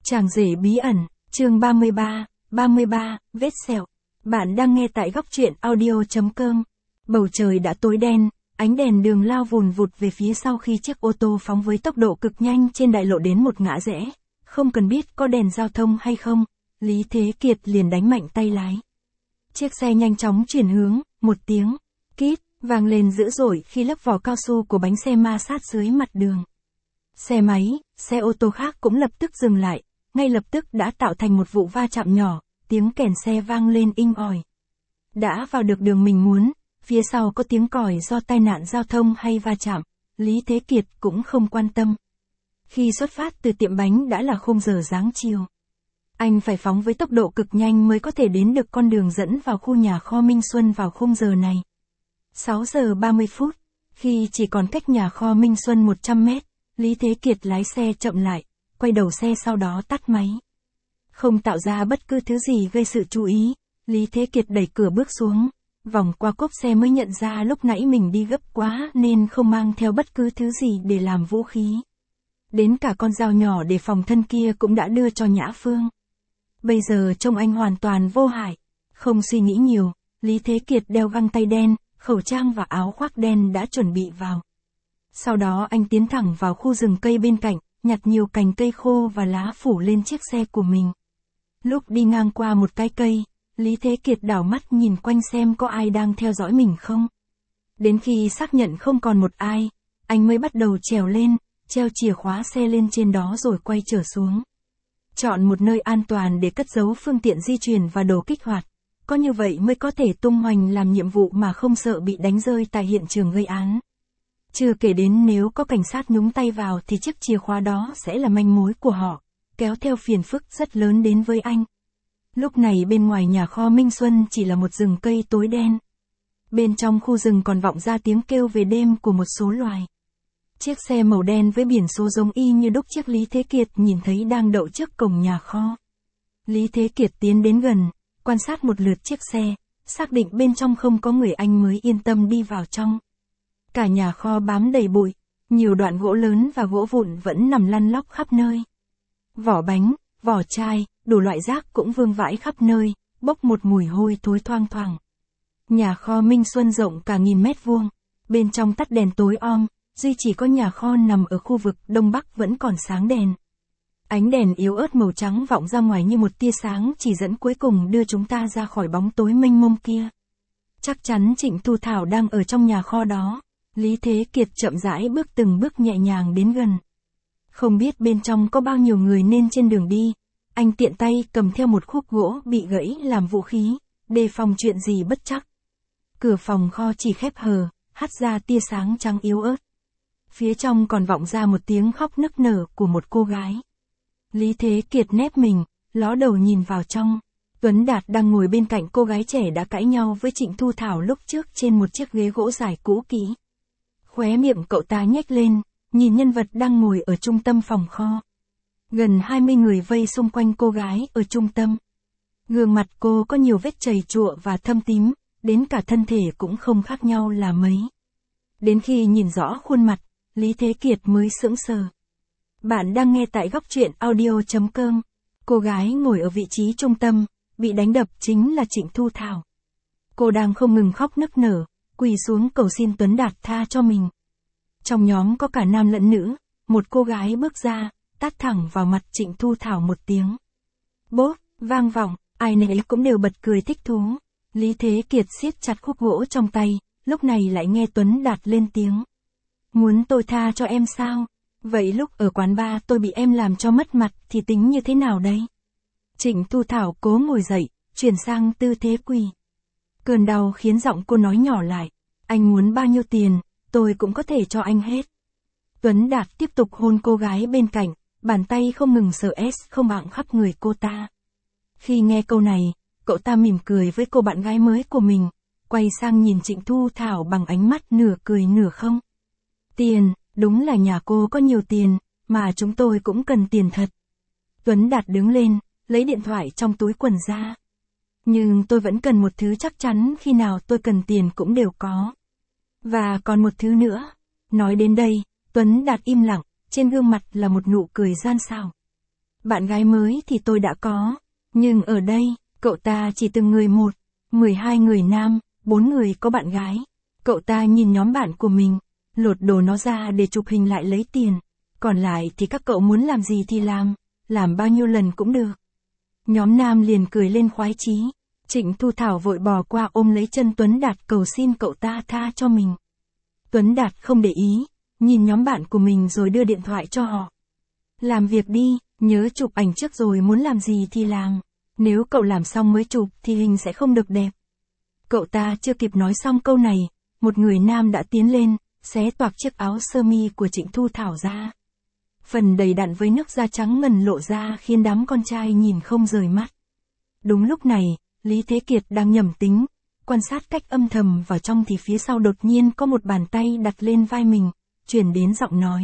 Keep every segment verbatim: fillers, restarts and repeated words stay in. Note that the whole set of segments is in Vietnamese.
Chàng rể bí ẩn, chương ba mươi ba, ba mươi ba, vết sẹo. Bạn đang nghe tại góc truyện audio.com. Bầu trời đã tối đen, ánh đèn đường lao vùn vụt về phía sau khi chiếc ô tô phóng với tốc độ cực nhanh trên đại lộ đến một ngã rẽ. Không cần biết có đèn giao thông hay không, Lý Thế Kiệt liền đánh mạnh tay lái. Chiếc xe nhanh chóng chuyển hướng, một tiếng kít vang lên dữ dội khi lớp vỏ cao su của bánh xe ma sát dưới mặt đường. Xe máy, xe ô tô khác cũng lập tức dừng lại, ngay lập tức đã tạo thành một vụ va chạm nhỏ, tiếng kèn xe vang lên inh ỏi. Đã vào được đường mình muốn, phía sau có tiếng còi do tai nạn giao thông hay va chạm, Lý Thế Kiệt cũng không quan tâm. Khi xuất phát từ tiệm bánh đã là khung giờ giáng chiều. Anh phải phóng với tốc độ cực nhanh mới có thể đến được con đường dẫn vào khu nhà kho Minh Xuân vào khung giờ này. sáu giờ ba mươi phút, khi chỉ còn cách nhà kho Minh Xuân một trăm mét, Lý Thế Kiệt lái xe chậm lại, quay đầu xe sau đó tắt máy. Không tạo ra bất cứ thứ gì gây sự chú ý, Lý Thế Kiệt đẩy cửa bước xuống, vòng qua cốp xe mới nhận ra lúc nãy mình đi gấp quá nên không mang theo bất cứ thứ gì để làm vũ khí. Đến cả con dao nhỏ để phòng thân kia cũng đã đưa cho Nhã Phương. Bây giờ trông anh hoàn toàn vô hại. Không suy nghĩ nhiều, Lý Thế Kiệt đeo găng tay đen, khẩu trang và áo khoác đen đã chuẩn bị vào. Sau đó anh tiến thẳng vào khu rừng cây bên cạnh, nhặt nhiều cành cây khô và lá phủ lên chiếc xe của mình. Lúc đi ngang qua một cái cây, Lý Thế Kiệt đảo mắt nhìn quanh xem có ai đang theo dõi mình không. Đến khi xác nhận không còn một ai, anh mới bắt đầu trèo lên, treo chìa khóa xe lên trên đó rồi quay trở xuống. Chọn một nơi an toàn để cất giấu phương tiện di chuyển và đồ kích hoạt. Có như vậy mới có thể tung hoành làm nhiệm vụ mà không sợ bị đánh rơi tại hiện trường gây án. Chưa kể đến nếu có cảnh sát nhúng tay vào thì chiếc chìa khóa đó sẽ là manh mối của họ, kéo theo phiền phức rất lớn đến với anh. Lúc này bên ngoài nhà kho Minh Xuân chỉ là một rừng cây tối đen. Bên trong khu rừng còn vọng ra tiếng kêu về đêm của một số loài. Chiếc xe màu đen với biển số giống y như đúc chiếc Lý Thế Kiệt nhìn thấy đang đậu trước cổng nhà kho. Lý Thế Kiệt tiến đến gần, quan sát một lượt chiếc xe, xác định bên trong không có người anh mới yên tâm đi vào trong. Cả nhà kho bám đầy bụi, nhiều đoạn gỗ lớn và gỗ vụn vẫn nằm lăn lóc khắp nơi. Vỏ bánh, vỏ chai, đủ loại rác cũng vương vãi khắp nơi, bốc một mùi hôi thối thoang thoảng. Nhà kho Minh Xuân rộng cả nghìn mét vuông, bên trong tắt đèn tối om, duy chỉ có nhà kho nằm ở khu vực đông bắc vẫn còn sáng đèn. Ánh đèn yếu ớt màu trắng vọng ra ngoài như một tia sáng chỉ dẫn cuối cùng đưa chúng ta ra khỏi bóng tối mênh mông kia. Chắc chắn Trịnh Thu Thảo đang ở trong nhà kho đó. Lý Thế Kiệt chậm rãi bước từng bước nhẹ nhàng đến gần. Không biết bên trong có bao nhiêu người nên trên đường đi, anh tiện tay cầm theo một khúc gỗ bị gãy làm vũ khí, đề phòng chuyện gì bất chắc. Cửa phòng kho chỉ khép hờ, hắt ra tia sáng trắng yếu ớt. Phía trong còn vọng ra một tiếng khóc nức nở của một cô gái. Lý Thế Kiệt nép mình, ló đầu nhìn vào trong. Tuấn Đạt đang ngồi bên cạnh cô gái trẻ đã cãi nhau với Trịnh Thu Thảo lúc trước trên một chiếc ghế gỗ dài cũ kỹ. Khóe miệng cậu ta nhếch lên, nhìn nhân vật đang ngồi ở trung tâm phòng kho. Gần hai mươi người vây xung quanh cô gái ở trung tâm. Gương mặt cô có nhiều vết chầy chụa và thâm tím, đến cả thân thể cũng không khác nhau là mấy. Đến khi nhìn rõ khuôn mặt, Lý Thế Kiệt mới sững sờ. Bạn đang nghe tại góc truyện audio.com. Cô gái ngồi ở vị trí trung tâm, bị đánh đập chính là Trịnh Thu Thảo. Cô đang không ngừng khóc nức nở, quỳ xuống cầu xin Tuấn Đạt tha cho mình. Trong nhóm có cả nam lẫn nữ, một cô gái bước ra, tát thẳng vào mặt Trịnh Thu Thảo một tiếng. Bốp, vang vọng, ai nấy cũng đều bật cười thích thú. Lý Thế Kiệt siết chặt khúc gỗ trong tay, lúc này lại nghe Tuấn Đạt lên tiếng. Muốn tôi tha cho em sao? Vậy lúc ở quán bar tôi bị em làm cho mất mặt thì tính như thế nào đây? Trịnh Thu Thảo cố ngồi dậy, chuyển sang tư thế quỳ. Cơn đau khiến giọng cô nói nhỏ lại. Anh muốn bao nhiêu tiền, tôi cũng có thể cho anh hết. Tuấn Đạt tiếp tục hôn cô gái bên cạnh, bàn tay không ngừng sờ ét không bạng khắp người cô ta. Khi nghe câu này, cậu ta mỉm cười với cô bạn gái mới của mình, quay sang nhìn Trịnh Thu Thảo bằng ánh mắt nửa cười nửa không. Tiền, đúng là nhà cô có nhiều tiền, mà chúng tôi cũng cần tiền thật. Tuấn Đạt đứng lên, lấy điện thoại trong túi quần ra. Nhưng tôi vẫn cần một thứ chắc chắn khi nào tôi cần tiền cũng đều có. Và còn một thứ nữa. Nói đến đây, Tuấn Đạt im lặng, trên gương mặt là một nụ cười gian xảo. bạn gái mới thì tôi đã có. Nhưng ở đây, cậu ta chỉ từng người một, mười hai người nam, bốn người có bạn gái. Cậu ta nhìn nhóm bạn của mình, lột đồ nó ra để chụp hình lại lấy tiền. Còn lại thì các cậu muốn làm gì thì làm, làm bao nhiêu lần cũng được. Nhóm nam liền cười lên khoái chí. Trịnh Thu Thảo vội bò qua ôm lấy chân Tuấn Đạt cầu xin cậu ta tha cho mình. Tuấn Đạt không để ý, nhìn nhóm bạn của mình rồi đưa điện thoại cho họ. Làm việc đi, nhớ chụp ảnh trước rồi muốn làm gì thì làm. Nếu cậu làm xong mới chụp thì hình sẽ không được đẹp. Cậu ta chưa kịp nói xong câu này, một người nam đã tiến lên, xé toạc chiếc áo sơ mi của Trịnh Thu Thảo ra. Phần đầy đặn với nước da trắng ngần lộ ra khiến đám con trai nhìn không rời mắt. Đúng lúc này, Lý Thế Kiệt đang nhẩm tính, quan sát cách âm thầm vào trong thì phía sau đột nhiên có một bàn tay đặt lên vai mình, truyền đến giọng nói.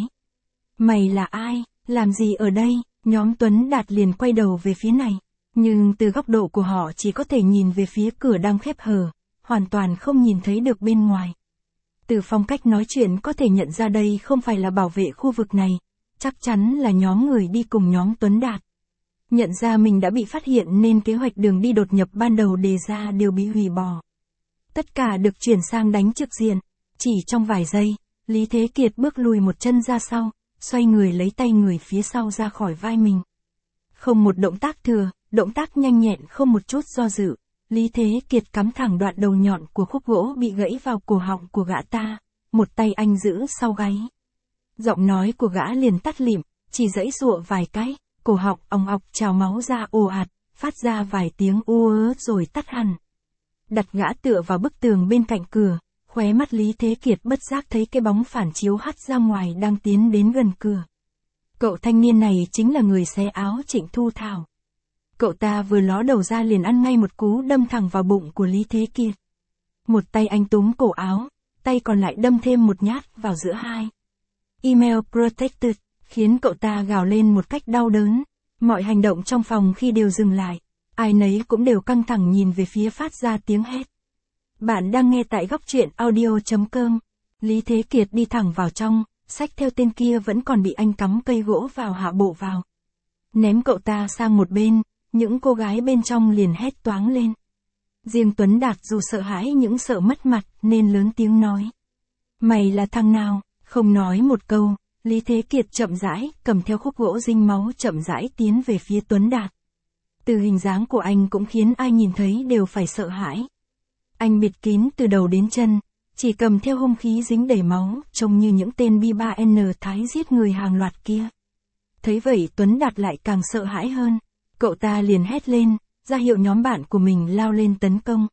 Mày là ai, làm gì ở đây? Nhóm Tuấn Đạt liền quay đầu về phía này, nhưng từ góc độ của họ chỉ có thể nhìn về phía cửa đang khép hờ, hoàn toàn không nhìn thấy được bên ngoài. Từ phong cách nói chuyện có thể nhận ra đây không phải là bảo vệ khu vực này, chắc chắn là nhóm người đi cùng nhóm Tuấn Đạt. Nhận ra mình đã bị phát hiện nên kế hoạch đường đi đột nhập ban đầu đề ra đều bị hủy bỏ. Tất cả được chuyển sang đánh trực diện. Chỉ trong vài giây, Lý Thế Kiệt bước lùi một chân ra sau, xoay người lấy tay người phía sau ra khỏi vai mình. Không một động tác thừa, động tác nhanh nhẹn không một chút do dự, Lý Thế Kiệt cắm thẳng đoạn đầu nhọn của khúc gỗ bị gãy vào cổ họng của gã ta, một tay anh giữ sau gáy. Giọng nói của gã liền tắt lịm, chỉ giãy giụa vài cái, cổ họng ong ọc trào máu ra ồ ạt, phát ra vài tiếng u ớ rồi tắt hẳn. Đặt gã tựa vào bức tường bên cạnh cửa, khóe mắt Lý Thế Kiệt bất giác thấy cái bóng phản chiếu hắt ra ngoài đang tiến đến gần cửa. Cậu thanh niên này chính là người xé áo Trịnh Thu Thảo. Cậu ta vừa ló đầu ra liền ăn ngay một cú đâm thẳng vào bụng của Lý Thế Kiệt. Một tay anh túm cổ áo, tay còn lại đâm thêm một nhát vào giữa hai. Email protected, khiến cậu ta gào lên một cách đau đớn. Mọi hành động trong phòng khi đều dừng lại. Ai nấy cũng đều căng thẳng nhìn về phía phát ra tiếng hét. Bạn đang nghe tại góc truyện audio chấm com. Lý Thế Kiệt đi thẳng vào trong, xách theo tên kia vẫn còn bị anh cắm cây gỗ vào hạ bộ vào. Ném cậu ta sang một bên, những cô gái bên trong liền hét toáng lên. Riêng Tuấn Đạt dù sợ hãi những sợ mất mặt nên lớn tiếng nói. Mày là thằng nào? Không nói một câu, Lý Thế Kiệt chậm rãi, cầm theo khúc gỗ dinh máu chậm rãi tiến về phía Tuấn Đạt. Từ hình dáng của anh cũng khiến ai nhìn thấy đều phải sợ hãi. Anh bịt kín từ đầu đến chân, chỉ cầm theo hung khí dính đầy máu, trông như những tên B ba N Thái giết người hàng loạt kia. Thấy vậy Tuấn Đạt lại càng sợ hãi hơn, cậu ta liền hét lên, ra hiệu nhóm bạn của mình lao lên tấn công.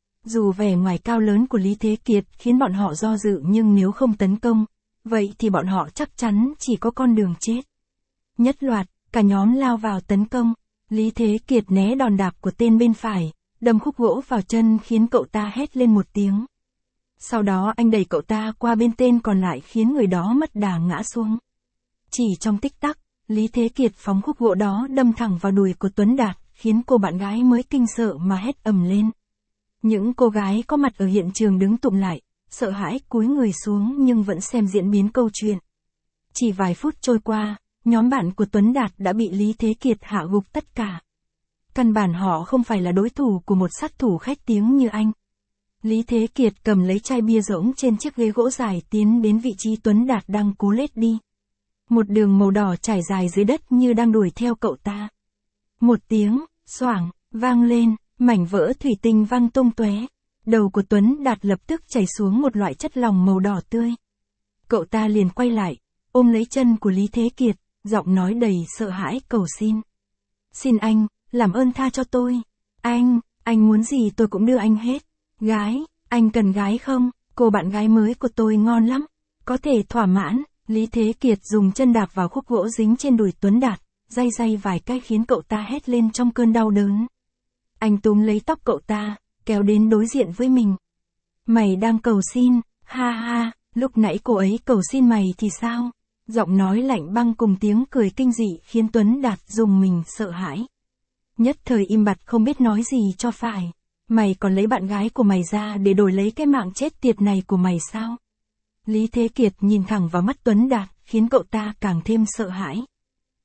Dù vẻ ngoài cao lớn của Lý Thế Kiệt khiến bọn họ do dự nhưng nếu không tấn công, vậy thì bọn họ chắc chắn chỉ có con đường chết. Nhất loạt, cả nhóm lao vào tấn công, Lý Thế Kiệt né đòn đạp của tên bên phải, đâm khúc gỗ vào chân khiến cậu ta hét lên một tiếng. Sau đó anh đẩy cậu ta qua bên tên còn lại khiến người đó mất đà ngã xuống. Chỉ trong tích tắc, Lý Thế Kiệt phóng khúc gỗ đó đâm thẳng vào đùi của Tuấn Đạt, khiến cô bạn gái mới kinh sợ mà hét ầm lên. Những cô gái có mặt ở hiện trường đứng tụm lại, sợ hãi cúi người xuống nhưng vẫn xem diễn biến câu chuyện. Chỉ vài phút trôi qua, nhóm bạn của Tuấn Đạt đã bị Lý Thế Kiệt hạ gục tất cả. Căn bản họ không phải là đối thủ của một sát thủ khét tiếng như anh. Lý Thế Kiệt cầm lấy chai bia rỗng trên chiếc ghế gỗ dài tiến đến vị trí Tuấn Đạt đang cố lết đi. Một đường màu đỏ trải dài dưới đất như đang đuổi theo cậu ta. Một tiếng, xoảng, vang lên, mảnh vỡ thủy tinh văng tung tóe. Đầu của Tuấn Đạt lập tức chảy xuống một loại chất lỏng màu đỏ tươi. Cậu ta liền quay lại, ôm lấy chân của Lý Thế Kiệt, giọng nói đầy sợ hãi cầu xin. Xin anh, làm ơn tha cho tôi. Anh, anh muốn gì tôi cũng đưa anh hết. Gái, anh cần gái không? Cô bạn gái mới của tôi ngon lắm. Có thể thỏa mãn. Lý Thế Kiệt dùng chân đạp vào khúc gỗ dính trên đùi Tuấn Đạt, day day vài cái khiến cậu ta hét lên trong cơn đau đớn. Anh túm lấy tóc cậu ta, kéo đến đối diện với mình. Mày đang cầu xin, ha ha, lúc nãy cô ấy cầu xin mày thì sao? Giọng nói lạnh băng cùng tiếng cười kinh dị khiến Tuấn Đạt rùng mình sợ hãi. Nhất thời im bặt không biết nói gì cho phải. Mày còn lấy bạn gái của mày ra để đổi lấy cái mạng chết tiệt này của mày sao? Lý Thế Kiệt nhìn thẳng vào mắt Tuấn Đạt, khiến cậu ta càng thêm sợ hãi.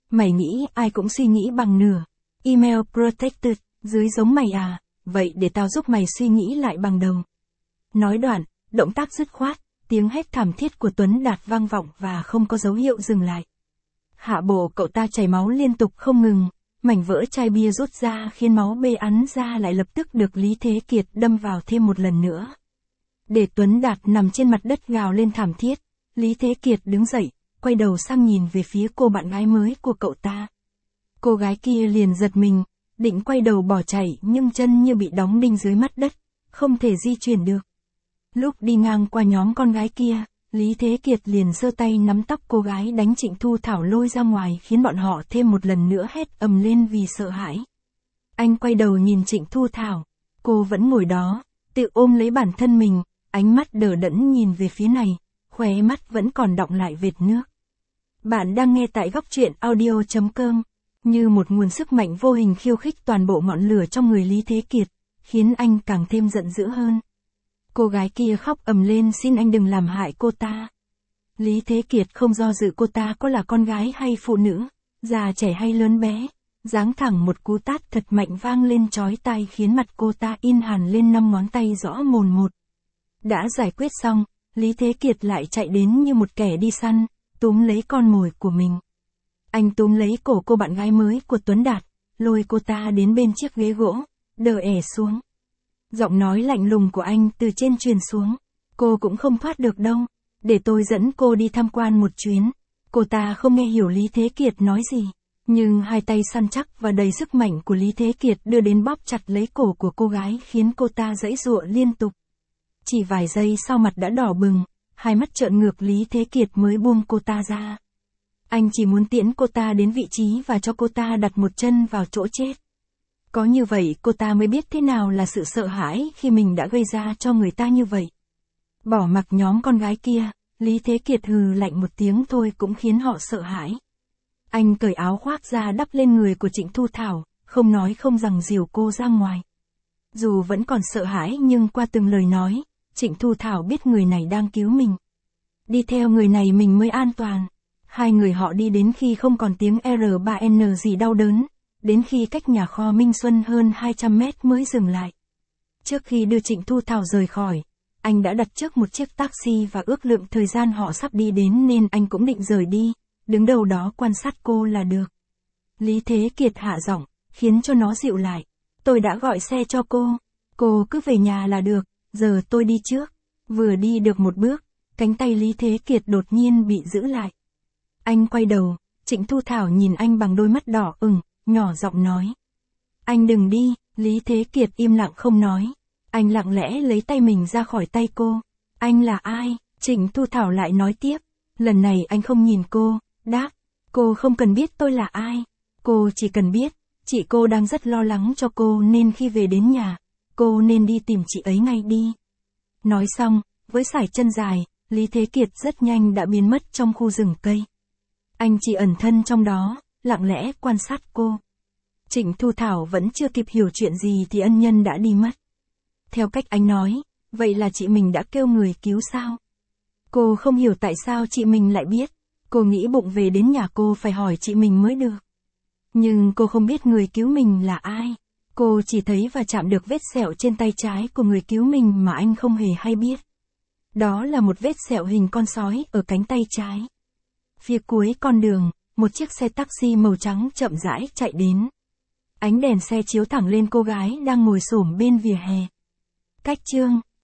Mày nghĩ ai cũng suy nghĩ bằng nửa. Email protected, dưới giống mày à, vậy để tao giúp mày suy nghĩ lại bằng đầu. Nói đoạn, động tác dứt khoát, tiếng hét thảm thiết của Tuấn Đạt vang vọng và không có dấu hiệu dừng lại. Hạ bộ cậu ta chảy máu liên tục không ngừng, mảnh vỡ chai bia rút ra khiến máu bê ắn ra lại lập tức được Lý Thế Kiệt đâm vào thêm một lần nữa. Để Tuấn Đạt nằm trên mặt đất gào lên thảm thiết, Lý Thế Kiệt đứng dậy, quay đầu sang nhìn về phía cô bạn gái mới của cậu ta. Cô gái kia liền giật mình, định quay đầu bỏ chạy nhưng chân như bị đóng đinh dưới mặt đất, không thể di chuyển được. Lúc đi ngang qua nhóm con gái kia, Lý Thế Kiệt liền giơ tay nắm tóc cô gái đánh Trịnh Thu Thảo lôi ra ngoài khiến bọn họ thêm một lần nữa hét ầm lên vì sợ hãi. Anh quay đầu nhìn Trịnh Thu Thảo, cô vẫn ngồi đó, tự ôm lấy bản thân mình, ánh mắt đờ đẫn nhìn về phía này, khóe mắt vẫn còn đọng lại vệt nước. Bạn đang nghe tại góc truyện audio chấm com, như một nguồn sức mạnh vô hình khiêu khích toàn bộ ngọn lửa trong người Lý Thế Kiệt, khiến anh càng thêm giận dữ hơn. Cô gái kia khóc ầm lên xin anh đừng làm hại cô ta. Lý Thế Kiệt không do dự cô ta có là con gái hay phụ nữ, già trẻ hay lớn bé, giáng thẳng một cú tát thật mạnh vang lên chói tai khiến mặt cô ta in hẳn lên năm ngón tay rõ mồn một. Đã giải quyết xong, Lý Thế Kiệt lại chạy đến như một kẻ đi săn, túm lấy con mồi của mình. Anh túm lấy cổ cô bạn gái mới của Tuấn Đạt, lôi cô ta đến bên chiếc ghế gỗ, đờ ẻ xuống. Giọng nói lạnh lùng của anh từ trên truyền xuống. Cô cũng không thoát được đâu, để tôi dẫn cô đi tham quan một chuyến. Cô ta không nghe hiểu Lý Thế Kiệt nói gì, nhưng hai tay săn chắc và đầy sức mạnh của Lý Thế Kiệt đưa đến bóp chặt lấy cổ của cô gái khiến cô ta giãy giụa liên tục. Chỉ vài giây sau mặt đã đỏ bừng, hai mắt trợn ngược Lý Thế Kiệt mới buông cô ta ra. Anh chỉ muốn tiễn cô ta đến vị trí và cho cô ta đặt một chân vào chỗ chết. Có như vậy cô ta mới biết thế nào là sự sợ hãi khi mình đã gây ra cho người ta như vậy. Bỏ mặc nhóm con gái kia, Lý Thế Kiệt hừ lạnh một tiếng thôi cũng khiến họ sợ hãi. Anh cởi áo khoác ra đắp lên người của Trịnh Thu Thảo, không nói không rằng dìu cô ra ngoài. Dù vẫn còn sợ hãi nhưng qua từng lời nói, Trịnh Thu Thảo biết người này đang cứu mình. Đi theo người này mình mới an toàn. Hai người họ đi đến khi không còn tiếng R ba N gì đau đớn, đến khi cách nhà kho Minh Xuân hơn hai trăm mét mới dừng lại. Trước khi đưa Trịnh Thu Thảo rời khỏi, anh đã đặt trước một chiếc taxi và ước lượng thời gian họ sắp đi đến nên anh cũng định rời đi, đứng đầu đó quan sát cô là được. Lý Thế Kiệt hạ giọng, khiến cho nó dịu lại. Tôi đã gọi xe cho cô, cô cứ về nhà là được, giờ tôi đi trước. Vừa đi được một bước, cánh tay Lý Thế Kiệt đột nhiên bị giữ lại. Anh quay đầu, Trịnh Thu Thảo nhìn anh bằng đôi mắt đỏ ửng, nhỏ giọng nói. Anh đừng đi, Lý Thế Kiệt im lặng không nói. Anh lặng lẽ lấy tay mình ra khỏi tay cô. Anh là ai? Trịnh Thu Thảo lại nói tiếp. Lần này anh không nhìn cô, đáp. Cô không cần biết tôi là ai. Cô chỉ cần biết, chị cô đang rất lo lắng cho cô nên khi về đến nhà, cô nên đi tìm chị ấy ngay đi. Nói xong, với sải chân dài, Lý Thế Kiệt rất nhanh đã biến mất trong khu rừng cây. Anh chỉ ẩn thân trong đó, lặng lẽ quan sát cô. Trịnh Thu Thảo vẫn chưa kịp hiểu chuyện gì thì ân nhân đã đi mất. Theo cách anh nói, vậy là chị mình đã kêu người cứu sao? Cô không hiểu tại sao chị mình lại biết. Cô nghĩ bụng về đến nhà cô phải hỏi chị mình mới được. Nhưng cô không biết người cứu mình là ai. Cô chỉ thấy và chạm được vết sẹo trên tay trái của người cứu mình mà anh không hề hay biết. Đó là một vết sẹo hình con sói ở cánh tay trái. Phía cuối con đường, một chiếc xe taxi màu trắng chậm rãi chạy đến. Ánh đèn xe chiếu thẳng lên cô gái đang ngồi xổm bên vỉa hè. Cách chương